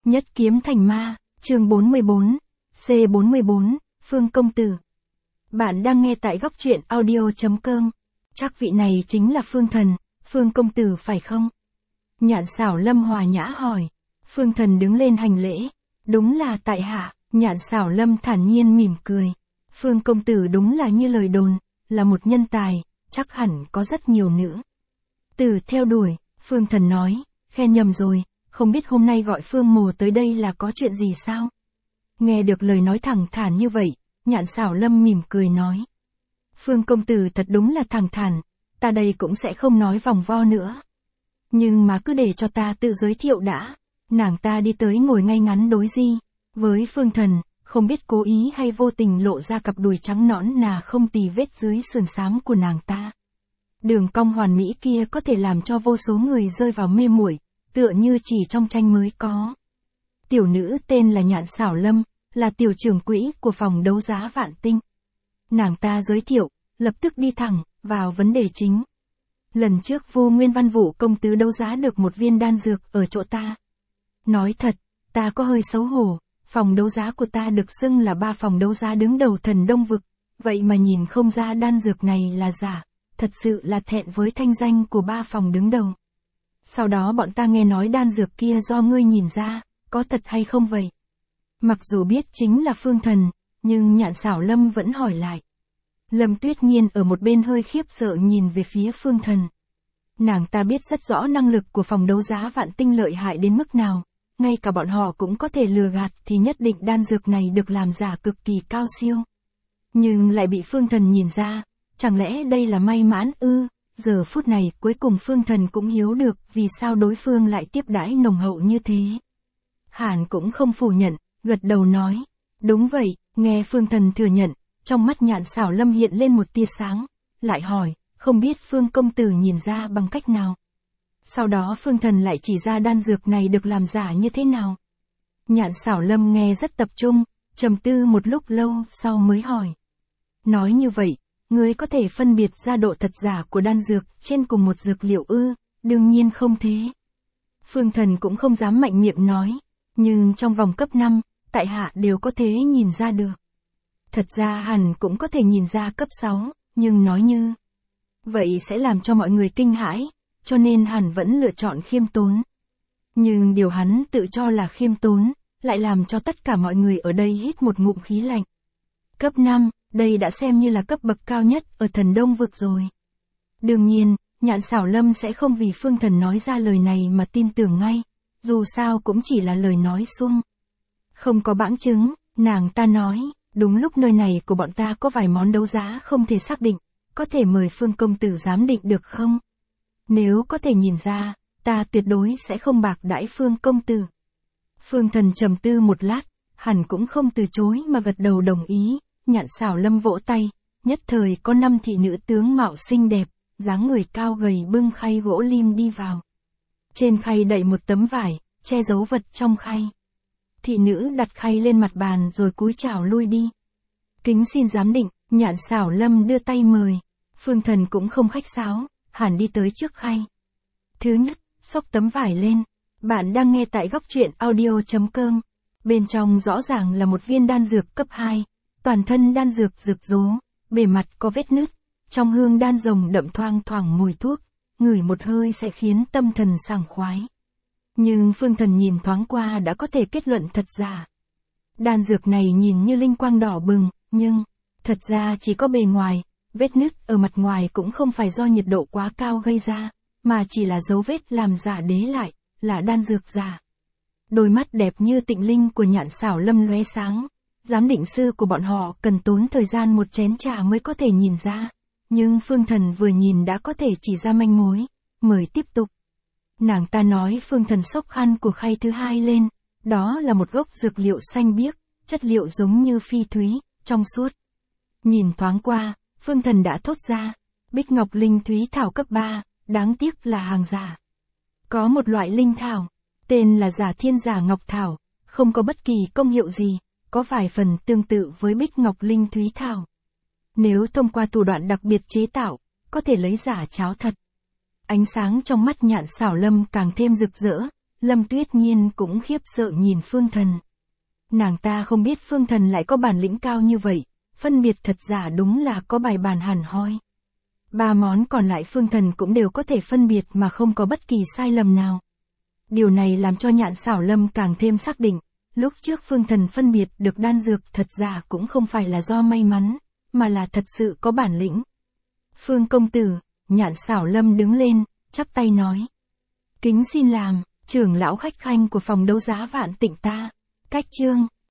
Nhất kiếm thành ma, chương 44, C44, Phương Công Tử. Bạn đang nghe tại góc truyện audio.com. Chắc vị này chính là Phương Thần, Phương Công Tử phải không? Nhạn Xảo Lâm hòa nhã hỏi. Phương Thần đứng lên hành lễ. Đúng là tại hạ. Nhạn Xảo Lâm thản nhiên mỉm cười. Phương Công Tử đúng là như lời đồn, là một nhân tài, chắc hẳn có rất nhiều nữ tử theo đuổi. Phương Thần nói, khen nhầm rồi, không biết hôm nay gọi Phương Mồ tới đây là có chuyện gì sao? Nghe được lời nói thẳng thắn như vậy, Nhạn Xảo Lâm mỉm cười nói. Phương Công Tử thật đúng là thẳng thắn, ta đây cũng sẽ không nói vòng vo nữa. Nhưng mà cứ để cho ta tự giới thiệu đã. Nàng ta đi tới ngồi ngay ngắn đối di với Phương Thần, không biết cố ý hay vô tình lộ ra cặp đùi trắng nõn nà không tì vết dưới sườn xám của nàng ta. Đường cong hoàn mỹ kia có thể làm cho vô số người rơi vào mê muội, tựa như chỉ trong tranh mới có. Tiểu nữ tên là Nhạn Xảo Lâm, là tiểu trưởng quỹ của phòng đấu giá Vạn Tinh. Nàng ta giới thiệu, lập tức đi thẳng vào vấn đề chính. Lần trước Vô Nguyên Văn Vũ công tứ đấu giá được một viên đan dược ở chỗ ta. Nói thật, ta có hơi xấu hổ, phòng đấu giá của ta được xưng là 3 phòng đấu giá đứng đầu thần Đông Vực, vậy mà nhìn không ra đan dược này là giả, thật sự là thẹn với thanh danh của 3 phòng đứng đầu. Sau đó bọn ta nghe nói đan dược kia do ngươi nhìn ra, có thật hay không vậy? Mặc dù biết chính là Phương Thần, nhưng Nhạn Xảo Lâm vẫn hỏi lại. Lâm Tuyết Nghiên ở một bên hơi khiếp sợ nhìn về phía Phương Thần. Nàng ta biết rất rõ năng lực của phòng đấu giá Vạn Tinh lợi hại đến mức nào, ngay cả bọn họ cũng có thể lừa gạt thì nhất định đan dược này được làm giả cực kỳ cao siêu. Nhưng lại bị Phương Thần nhìn ra, chẳng lẽ đây là may mắn ư? Giờ phút này cuối cùng Phương Thần cũng hiểu được vì sao đối phương lại tiếp đãi nồng hậu như thế. Hàn cũng không phủ nhận, gật đầu nói. Đúng vậy, nghe Phương Thần thừa nhận, trong mắt Nhạn Xảo Lâm hiện lên một tia sáng, lại hỏi, không biết Phương Công Tử nhìn ra bằng cách nào. Sau đó Phương Thần lại chỉ ra đan dược này được làm giả như thế nào. Nhạn Xảo Lâm nghe rất tập trung, trầm tư một lúc lâu sau mới hỏi. Nói như vậy, ngươi có thể phân biệt ra độ thật giả của đan dược trên cùng một dược liệu ư? Đương nhiên không thế. Phương Thần cũng không dám mạnh miệng nói, nhưng trong vòng cấp 5, tại hạ đều có thể nhìn ra được. Thật ra hẳn cũng có thể nhìn ra cấp 6, nhưng nói như vậy sẽ làm cho mọi người kinh hãi, cho nên hẳn vẫn lựa chọn khiêm tốn. Nhưng điều hắn tự cho là khiêm tốn, lại làm cho tất cả mọi người ở đây hít một ngụm khí lạnh. Cấp 5, đây đã xem như là cấp bậc cao nhất ở thần Đông Vực rồi. Đương nhiên, Nhạn Xảo Lâm sẽ không vì Phương Thần nói ra lời này mà tin tưởng ngay, dù sao cũng chỉ là lời nói suông. Không có bảng chứng, nàng ta nói, đúng lúc nơi này của bọn ta có vài món đấu giá không thể xác định, có thể mời Phương Công Tử giám định được không? Nếu có thể nhìn ra, ta tuyệt đối sẽ không bạc đãi Phương Công Tử. Phương Thần trầm tư một lát, hẳn cũng không từ chối mà gật đầu đồng ý. Nhạn Xảo Lâm vỗ tay, nhất thời có 5 thị nữ tướng mạo xinh đẹp, dáng người cao gầy bưng khay gỗ lim đi vào. Trên khay đậy một tấm vải, che giấu vật trong khay. Thị nữ đặt khay lên mặt bàn rồi cúi chào lui đi. Kính xin giám định, Nhạn Xảo Lâm đưa tay mời. Phương Thần cũng không khách sáo, hẳn đi tới trước khay. Thứ nhất, xốc tấm vải lên. Bạn đang nghe tại góc truyện audio.com. Bên trong rõ ràng là một viên đan dược cấp 2. Toàn thân đan dược rực rố, bề mặt có vết nứt, trong hương đan rồng đậm thoang thoảng mùi thuốc, ngửi một hơi sẽ khiến tâm thần sảng khoái. Nhưng Phương Thần nhìn thoáng qua đã có thể kết luận thật giả. Đan dược này nhìn như linh quang đỏ bừng, nhưng thật ra chỉ có bề ngoài, vết nứt ở mặt ngoài cũng không phải do nhiệt độ quá cao gây ra, mà chỉ là dấu vết làm giả đế lại, là đan dược giả. Đôi mắt đẹp như tịnh linh của Nhạn Xảo Lâm lóe sáng. Giám định sư của bọn họ cần tốn thời gian một chén trà mới có thể nhìn ra, nhưng Phương Thần vừa nhìn đã có thể chỉ ra manh mối, mời tiếp tục. Nàng ta nói Phương Thần xốc khăn của khay thứ 2 lên, đó là một gốc dược liệu xanh biếc, chất liệu giống như phi thúy, trong suốt. Nhìn thoáng qua, Phương Thần đã thốt ra, Bích Ngọc Linh Thúy Thảo cấp 3, đáng tiếc là hàng giả. Có một loại linh thảo, tên là Giả Thiên Giả Ngọc Thảo, không có bất kỳ công hiệu gì. Có vài phần tương tự với Bích Ngọc Linh Thúy Thảo. Nếu thông qua thủ đoạn đặc biệt chế tạo, có thể lấy giả cháo thật. Ánh sáng trong mắt Nhạn Xảo Lâm càng thêm rực rỡ, Lâm Tuyết Nhiên cũng khiếp sợ nhìn Phương Thần. Nàng ta không biết Phương Thần lại có bản lĩnh cao như vậy, phân biệt thật giả đúng là có bài bản hẳn hoi. 3 món còn lại Phương Thần cũng đều có thể phân biệt mà không có bất kỳ sai lầm nào. Điều này làm cho Nhạn Xảo Lâm càng thêm xác định, lúc trước Phương Thần phân biệt được đan dược thật giả cũng không phải là do may mắn, mà là thật sự có bản lĩnh. Phương công tử, Nhạn Xảo Lâm đứng lên, chắp tay nói. Kính xin làm, trưởng lão khách khanh của phòng đấu giá Vạn Tịnh ta. Cách chương